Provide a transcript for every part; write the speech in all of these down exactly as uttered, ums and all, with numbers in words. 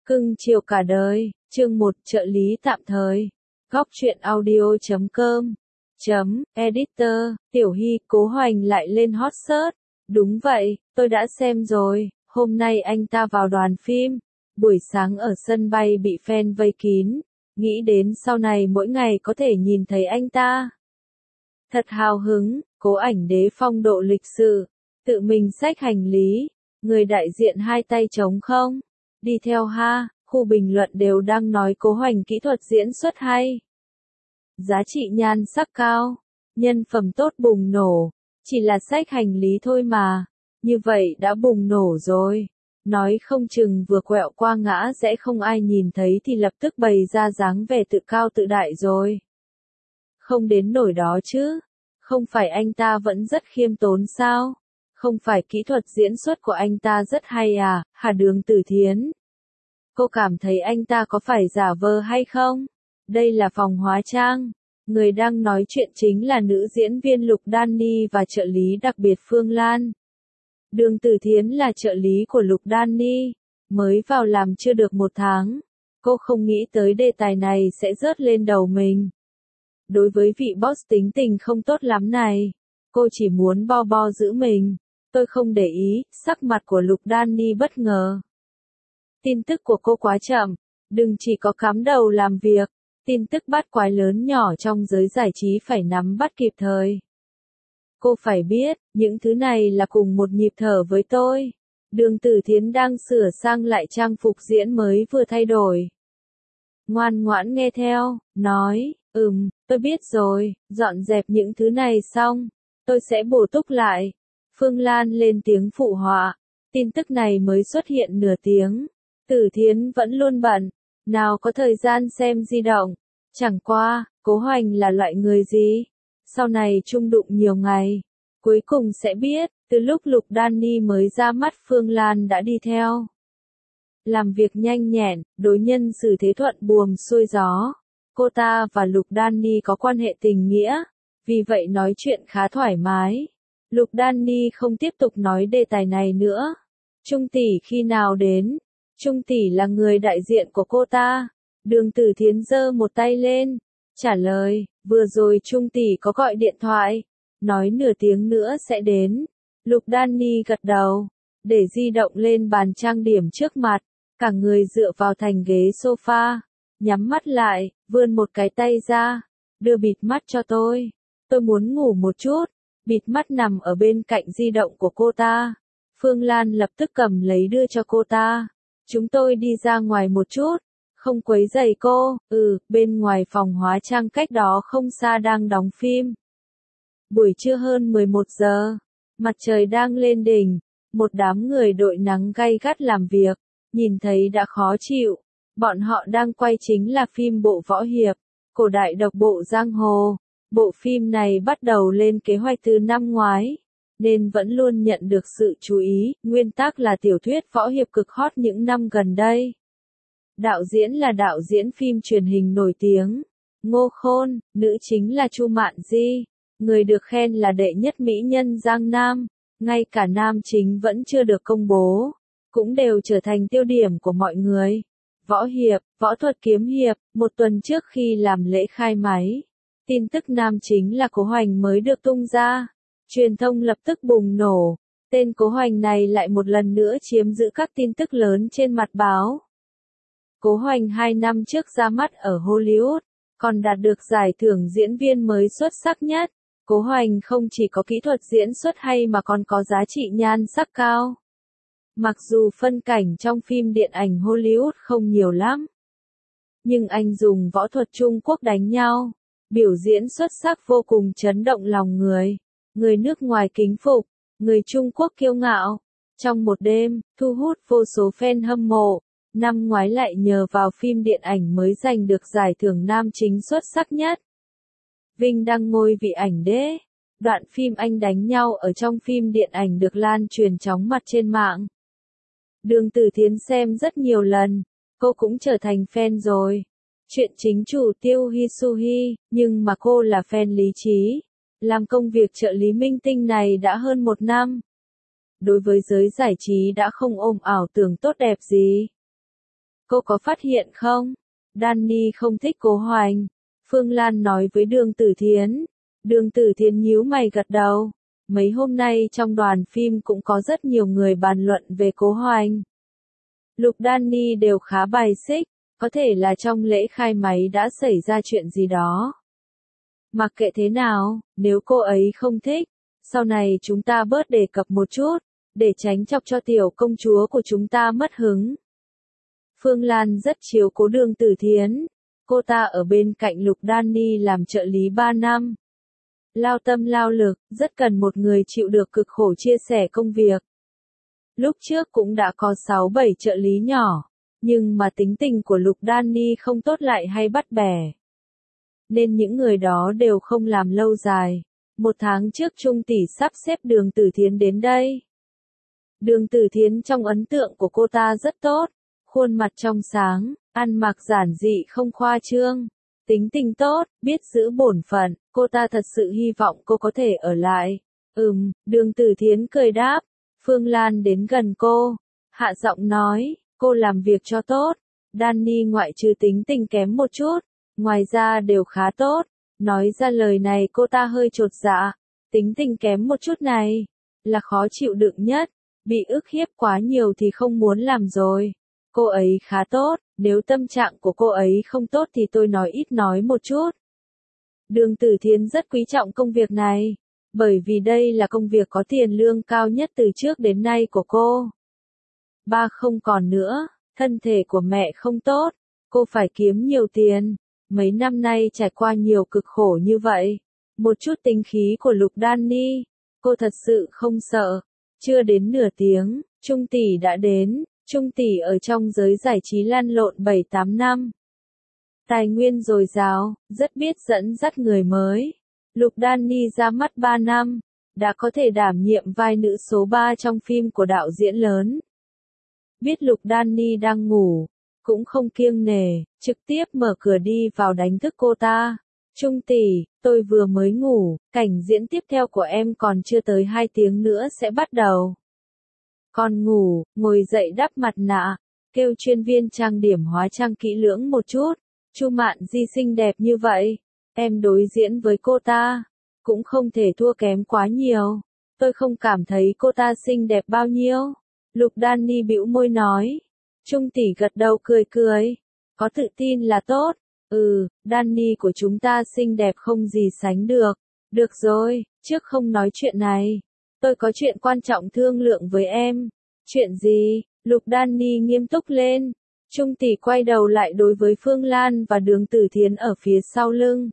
Cưng chiều cả đời, chương một trợ lý tạm thời. Góc truyện audio chấm com chấm editor, Tiểu Hy, Cố Hoành lại lên hot search. Đúng vậy, tôi đã xem rồi, hôm nay anh ta vào đoàn phim. Buổi sáng ở sân bay bị fan vây kín, nghĩ đến sau này mỗi ngày có thể nhìn thấy anh ta. Thật hào hứng, Cố Ảnh Đế phong độ lịch sự, tự mình xách hành lý, người đại diện hai tay trống không. Đi theo ha, khu bình luận đều đang nói Cố Hoành kỹ thuật diễn xuất hay. Giá trị nhan sắc cao, nhân phẩm tốt bùng nổ, chỉ là xách hành lý thôi mà, như vậy đã bùng nổ rồi. Nói không chừng vừa quẹo qua ngã sẽ không ai nhìn thấy thì lập tức bày ra dáng vẻ tự cao tự đại rồi. Không đến nổi đó chứ, không phải anh ta vẫn rất khiêm tốn sao? Không phải kỹ thuật diễn xuất của anh ta rất hay à, hả Đường Tử Thiến? Cô cảm thấy anh ta có phải giả vờ hay không? Đây là phòng hóa trang. Người đang nói chuyện chính là nữ diễn viên Lục Đan Ni và trợ lý đặc biệt Phương Lan. Đường Tử Thiến là trợ lý của Lục Đan Ni, mới vào làm chưa được một tháng. Cô không nghĩ tới đề tài này sẽ rớt lên đầu mình. Đối với vị boss tính tình không tốt lắm này, cô chỉ muốn bo bo giữ mình. Tôi không để ý, sắc mặt của Lục Đan Ni bất ngờ. Tin tức của cô quá chậm, đừng chỉ có cắm đầu làm việc, tin tức bát quái lớn nhỏ trong giới giải trí phải nắm bắt kịp thời. Cô phải biết, những thứ này là cùng một nhịp thở với tôi. Đường Tử Thiến đang sửa sang lại trang phục diễn mới vừa thay đổi. Ngoan ngoãn nghe theo, nói, ừm, tôi biết rồi, dọn dẹp những thứ này xong, tôi sẽ bổ túc lại. Phương Lan lên tiếng phụ họa, tin tức này mới xuất hiện nửa tiếng. Tử Thiến vẫn luôn bận, nào có thời gian xem di động. Chẳng qua, Cố Hoành là loại người gì? Sau này chung đụng nhiều ngày, cuối cùng sẽ biết. Từ lúc Lục Đan Ni mới ra mắt, Phương Lan đã đi theo. Làm việc nhanh nhẹn, đối nhân xử thế thuận buồm xuôi gió. Cô ta và Lục Đan Ni có quan hệ tình nghĩa, vì vậy nói chuyện khá thoải mái. Lục Đan Ni không tiếp tục nói đề tài này nữa. Trung tỷ khi nào đến? Trung tỷ là người đại diện của cô ta. Đường Tử Thiến giơ một tay lên, trả lời, vừa rồi Trung tỷ có gọi điện thoại, nói nửa tiếng nữa sẽ đến. Lục Đan Ni gật đầu, để di động lên bàn trang điểm trước mặt, cả người dựa vào thành ghế sofa, nhắm mắt lại, vươn một cái tay ra, đưa bịt mắt cho tôi. Tôi muốn ngủ một chút. Bịt mắt nằm ở bên cạnh di động của cô ta. Phương Lan lập tức cầm lấy đưa cho cô ta. Chúng tôi đi ra ngoài một chút, không quấy rầy cô. Ừ, bên ngoài phòng hóa trang cách đó không xa đang đóng phim. Buổi trưa hơn mười một giờ, mặt trời đang lên đỉnh, một đám người đội nắng gay gắt làm việc, nhìn thấy đã khó chịu. Bọn họ đang quay chính là phim bộ võ hiệp, cổ đại độc bộ giang hồ. Bộ phim này bắt đầu lên kế hoạch từ năm ngoái, nên vẫn luôn nhận được sự chú ý, nguyên tác là tiểu thuyết võ hiệp cực hot những năm gần đây. Đạo diễn là đạo diễn phim truyền hình nổi tiếng, Ngô Khôn, nữ chính là Chu Mạn Di, người được khen là đệ nhất mỹ nhân Giang Nam, ngay cả nam chính vẫn chưa được công bố, cũng đều trở thành tiêu điểm của mọi người. Võ hiệp, võ thuật kiếm hiệp, một tuần trước khi làm lễ khai máy. Tin tức nam chính là Cố Hoành mới được tung ra, truyền thông lập tức bùng nổ, tên Cố Hoành này lại một lần nữa chiếm giữ các tin tức lớn trên mặt báo. Cố Hoành hai năm trước ra mắt ở Hollywood, còn đạt được giải thưởng diễn viên mới xuất sắc nhất. Cố Hoành không chỉ có kỹ thuật diễn xuất hay mà còn có giá trị nhan sắc cao. Mặc dù phân cảnh trong phim điện ảnh Hollywood không nhiều lắm, nhưng anh dùng võ thuật Trung Quốc đánh nhau. Biểu diễn xuất sắc vô cùng chấn động lòng người. Người nước ngoài kính phục, người Trung Quốc kiêu ngạo. Trong một đêm, thu hút vô số fan hâm mộ. Năm ngoái lại nhờ vào phim điện ảnh mới giành được giải thưởng nam chính xuất sắc nhất. Vinh đăng ngôi vị ảnh đế. Đoạn phim anh đánh nhau ở trong phim điện ảnh được lan truyền chóng mặt trên mạng. Đường Tử Thiến xem rất nhiều lần, cô cũng trở thành fan rồi. Chuyện chính chủ Tiêu Hi Suhi, nhưng mà cô là fan lý trí. Làm công việc trợ lý minh tinh này đã hơn một năm. Đối với giới giải trí đã không ôm ảo tưởng tốt đẹp gì. Cô có phát hiện không? Danny không thích Cố Hoành. Phương Lan nói với Đường Tử Thiến. Đường Tử Thiến nhíu mày gật đầu. Mấy hôm nay trong đoàn phim cũng có rất nhiều người bàn luận về Cố Hoành. Lục Danny đều khá bài xích, có thể là trong lễ khai máy đã xảy ra chuyện gì đó. Mặc kệ thế nào, nếu cô ấy không thích, sau này chúng ta bớt đề cập một chút, để tránh chọc cho tiểu công chúa của chúng ta mất hứng. Phương Lan rất chiếu cố Đường Tử Thiến, cô ta ở bên cạnh Lục Danny làm trợ lý ba năm. Lao tâm lao lực, rất cần một người chịu được cực khổ chia sẻ công việc. Lúc trước cũng đã có sáu bảy trợ lý nhỏ, nhưng mà tính tình của Lục Danny không tốt lại hay bắt bẻ. Nên những người đó đều không làm lâu dài. Một tháng trước Trung tỷ sắp xếp Đường Tử Thiến đến đây. Đường Tử Thiến trong ấn tượng của cô ta rất tốt, khuôn mặt trong sáng, ăn mặc giản dị không khoa trương, tính tình tốt, biết giữ bổn phận, cô ta thật sự hy vọng cô có thể ở lại. Ừm, Đường Tử Thiến cười đáp. Phương Lan đến gần cô, hạ giọng nói, cô làm việc cho tốt. Danny ngoại trừ tính tình kém một chút, ngoài ra đều khá tốt. Nói ra lời này cô ta hơi chột dạ, tính tình kém một chút này, là khó chịu đựng nhất, bị ức hiếp quá nhiều thì không muốn làm rồi. Cô ấy khá tốt, nếu tâm trạng của cô ấy không tốt thì tôi nói ít nói một chút. Đường Tử Thiến rất quý trọng công việc này, bởi vì đây là công việc có tiền lương cao nhất từ trước đến nay của cô. Ba không còn nữa, thân thể của mẹ không tốt, cô phải kiếm nhiều tiền. Mấy năm nay trải qua nhiều cực khổ như vậy, một chút tính khí của Lục Danny, cô thật sự không sợ. Chưa đến nửa tiếng, Trung tỷ đã đến. Trung tỷ ở trong giới giải trí lăn lộn bảy tám năm. Tài nguyên dồi dào, rất biết dẫn dắt người mới. Lục Danny ra mắt ba năm, đã có thể đảm nhiệm vai nữ số ba trong phim của đạo diễn lớn. Biết Lục Danny đang ngủ, cũng không kiêng nể, trực tiếp mở cửa đi vào đánh thức cô ta. Trung tỷ, tôi vừa mới ngủ, cảnh diễn tiếp theo của em còn chưa tới hai tiếng nữa sẽ bắt đầu. Còn ngủ, ngồi dậy đắp mặt nạ, kêu chuyên viên trang điểm hóa trang kỹ lưỡng một chút. Chu Mạn Di xinh đẹp như vậy, em đối diễn với cô ta, cũng không thể thua kém quá nhiều. Tôi không cảm thấy cô ta xinh đẹp bao nhiêu. Lục Danny bĩu môi nói. Trung tỷ gật đầu cười cười, có tự tin là tốt. Ừ, Danny của chúng ta xinh đẹp không gì sánh được. Được rồi, trước không nói chuyện này, tôi có chuyện quan trọng thương lượng với em. Chuyện gì? Lục Danny nghiêm túc lên. Trung tỷ quay đầu lại đối với Phương Lan và Đường Tử Thiến ở phía sau lưng.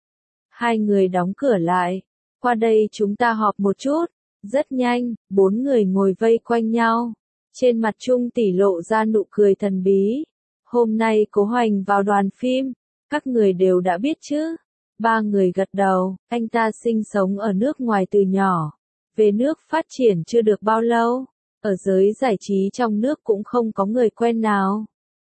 Hai người đóng cửa lại. Qua đây chúng ta họp một chút. Rất nhanh, bốn người ngồi vây quanh nhau. Trên mặt Trung tỷ lộ ra nụ cười thần bí. Hôm nay Cố Hoành vào đoàn phim, các người đều đã biết chứ? Ba người gật đầu, anh ta sinh sống ở nước ngoài từ nhỏ. Về nước phát triển chưa được bao lâu. Ở giới giải trí trong nước cũng không có người quen nào.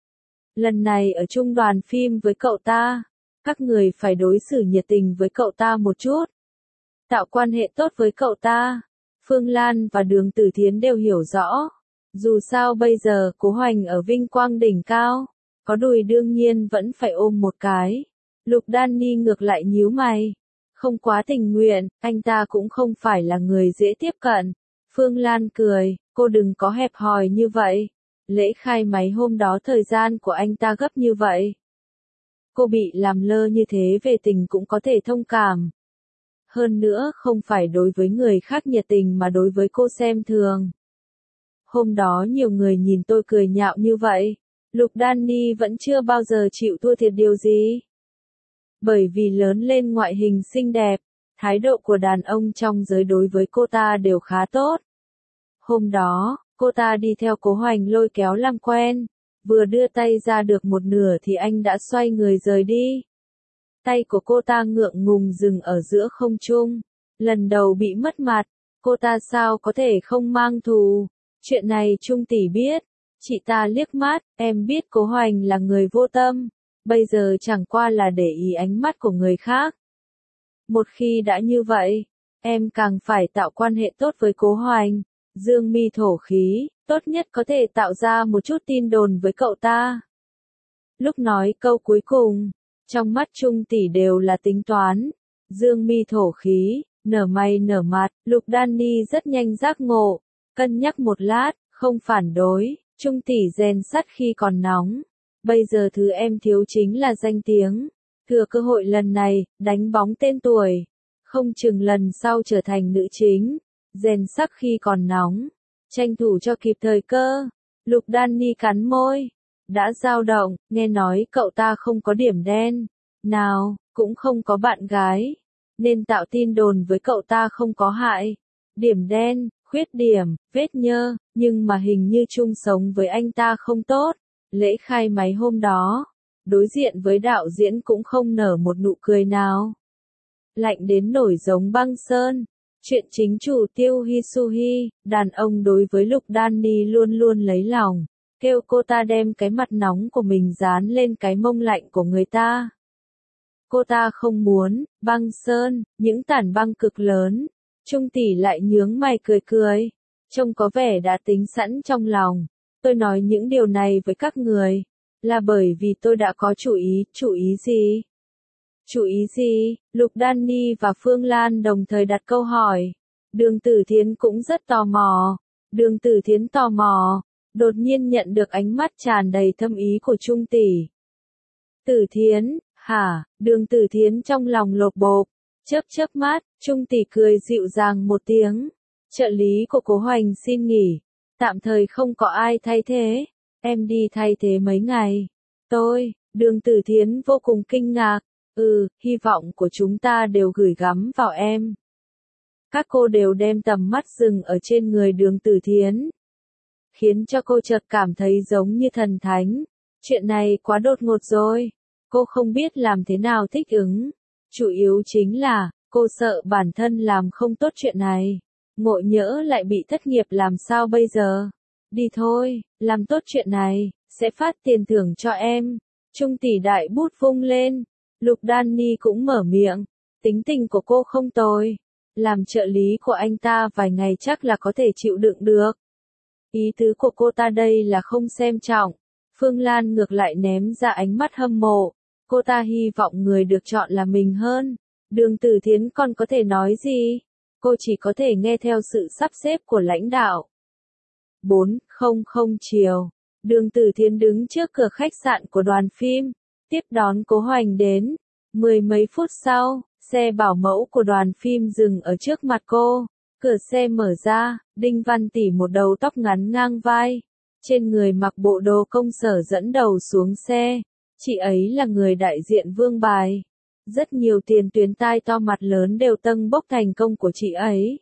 Lần này ở chung đoàn phim với cậu ta, các người phải đối xử nhiệt tình với cậu ta một chút. Tạo quan hệ tốt với cậu ta. Phương Lan và Đường Tử Thiến đều hiểu rõ. Dù sao bây giờ Cố Hoành ở vinh quang đỉnh cao, có đùi đương nhiên vẫn phải ôm một cái. Lục Danny ngược lại nhíu mày. Không quá tình nguyện, anh ta cũng không phải là người dễ tiếp cận. Phương Lan cười, cô đừng có hẹp hòi như vậy. Lễ khai máy hôm đó thời gian của anh ta gấp như vậy. Cô bị làm lơ như thế về tình cũng có thể thông cảm. Hơn nữa không phải đối với người khác nhiệt tình mà đối với cô xem thường. Hôm đó nhiều người nhìn tôi cười nhạo như vậy. Lục Danny vẫn chưa bao giờ chịu thua thiệt điều gì. Bởi vì lớn lên ngoại hình xinh đẹp, thái độ của đàn ông trong giới đối với cô ta đều khá tốt. Hôm đó, cô ta đi theo Cố Hoành lôi kéo làm quen, vừa đưa tay ra được một nửa thì anh đã xoay người rời đi. Tay của cô ta ngượng ngùng dừng ở giữa không trung, lần đầu bị mất mặt, cô ta sao có thể không mang thù. Chuyện này Trung tỷ biết, chị ta liếc mắt, em biết Cố Hoành là người vô tâm, bây giờ chẳng qua là để ý ánh mắt của người khác. Một khi đã như vậy, em càng phải tạo quan hệ tốt với Cố Hoành. Dương mi thổ khí, tốt nhất có thể tạo ra một chút tin đồn với cậu ta. Lúc nói câu cuối cùng, trong mắt Trung tỷ đều là tính toán. Dương mi thổ khí, nở mày nở mặt, Lục Đan Ni rất nhanh giác ngộ, cân nhắc một lát, không phản đối, Trung tỷ rèn sắt khi còn nóng. Bây giờ thứ em thiếu chính là danh tiếng. Thừa cơ hội lần này, đánh bóng tên tuổi. Không chừng lần sau trở thành nữ chính. Rèn sắc khi còn nóng. Tranh thủ cho kịp thời cơ. Lục Đan Ni cắn môi. Đã dao động, nghe nói cậu ta không có điểm đen. Nào, cũng không có bạn gái. Nên tạo tin đồn với cậu ta không có hại. Điểm đen, khuyết điểm, vết nhơ, nhưng mà hình như chung sống với anh ta không tốt. Lễ khai máy hôm đó, đối diện với đạo diễn cũng không nở một nụ cười nào. Lạnh đến nổi giống băng sơn. Chuyện chính chủ Tiêu Hisuhi, đàn ông đối với Lục Đan Ni luôn luôn lấy lòng, kêu cô ta đem cái mặt nóng của mình dán lên cái mông lạnh của người ta. Cô ta không muốn, băng sơn, những tảng băng cực lớn. Trung tỷ lại nhướng mày cười cười, trông có vẻ đã tính sẵn trong lòng. Tôi nói những điều này với các người, là bởi vì tôi đã có chủ ý. Chủ ý gì? Chủ ý gì? Lục Đan Ni và Phương Lan đồng thời đặt câu hỏi. Đường Tử Thiến cũng rất tò mò. Đường Tử Thiến tò mò, đột nhiên nhận được ánh mắt tràn đầy thâm ý của Trung tỷ. Tử Thiến, hả? Đường Tử Thiến trong lòng lột bột, chớp chớp mắt, Trung tỷ cười dịu dàng một tiếng. Trợ lý của Cố Hoành xin nghỉ. Tạm thời không có ai thay thế, em đi thay thế mấy ngày. Tôi, Đường Tử Thiến vô cùng kinh ngạc, ừ, hy vọng của chúng ta đều gửi gắm vào em. Các cô đều đem tầm mắt dừng ở trên người Đường Tử Thiến, khiến cho cô chợt cảm thấy giống như thần thánh. Chuyện này quá đột ngột rồi, cô không biết làm thế nào thích ứng. Chủ yếu chính là, cô sợ bản thân làm không tốt chuyện này. Ngộ nhỡ lại bị thất nghiệp làm sao bây giờ? Đi thôi, làm tốt chuyện này, sẽ phát tiền thưởng cho em. Trung tỷ đại bút vung lên. Lục Đan Ni cũng mở miệng. Tính tình của cô không tồi. Làm trợ lý của anh ta vài ngày chắc là có thể chịu đựng được. Ý tứ của cô ta đây là không xem trọng. Phương Lan ngược lại ném ra ánh mắt hâm mộ. Cô ta hy vọng người được chọn là mình hơn. Đường Tử Thiến còn có thể nói gì? Cô chỉ có thể nghe theo sự sắp xếp của lãnh đạo. bốn không không chiều, Đường Tử Thiến đứng trước cửa khách sạn của đoàn phim, tiếp đón Cố Hoành đến. Mười mấy phút sau, xe bảo mẫu của đoàn phim dừng ở trước mặt cô. Cửa xe mở ra, Đinh Văn Tỷ một đầu tóc ngắn ngang vai, trên người mặc bộ đồ công sở dẫn đầu xuống xe. Chị ấy là người đại diện Vương Bài. Rất nhiều tiền tuyến tai to mặt lớn đều tâng bốc thành công của chị ấy.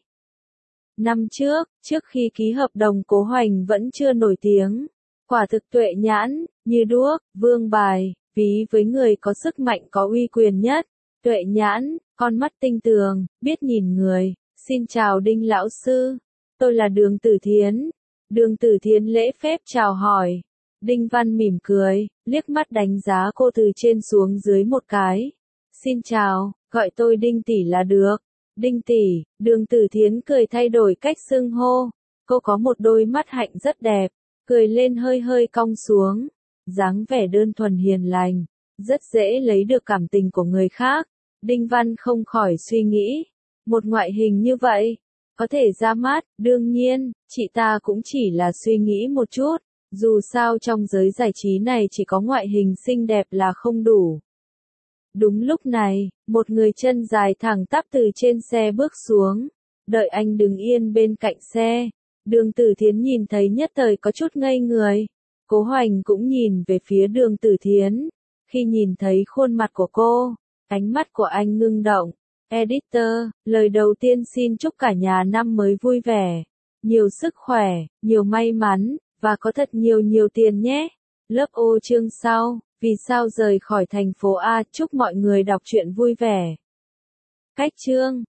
Năm trước, trước khi ký hợp đồng Cố Hoành vẫn chưa nổi tiếng. Quả thực tuệ nhãn, như đuốc, Vương Bài, ví với người có sức mạnh có uy quyền nhất. Tuệ nhãn, con mắt tinh tường, biết nhìn người. Xin chào Đinh lão sư, tôi là Đường Tử Thiến. Đường Tử Thiến lễ phép chào hỏi. Đinh Văn mỉm cười, liếc mắt đánh giá cô từ trên xuống dưới một cái. Xin chào, gọi tôi Đinh tỷ là được. Đinh tỷ, Đường Tử Thiến cười thay đổi cách xưng hô. Cô có một đôi mắt hạnh rất đẹp, cười lên hơi hơi cong xuống. Dáng vẻ đơn thuần hiền lành, rất dễ lấy được cảm tình của người khác. Đinh Văn không khỏi suy nghĩ. Một ngoại hình như vậy, có thể ra mắt, đương nhiên, chị ta cũng chỉ là suy nghĩ một chút. Dù sao trong giới giải trí này chỉ có ngoại hình xinh đẹp là không đủ. Đúng lúc này, một người chân dài thẳng tắp từ trên xe bước xuống. Đợi anh đứng yên bên cạnh xe. Đường Tử Thiến nhìn thấy nhất thời có chút ngây người. Cố Hoành cũng nhìn về phía Đường Tử Thiến. Khi nhìn thấy khuôn mặt của cô, ánh mắt của anh ngưng động. Editor, lời đầu tiên xin chúc cả nhà năm mới vui vẻ. Nhiều sức khỏe, nhiều may mắn, và có thật nhiều nhiều tiền nhé. Lớp ô chương sau. Vì sao rời khỏi thành phố A? Chúc mọi người đọc truyện vui vẻ. Cách chương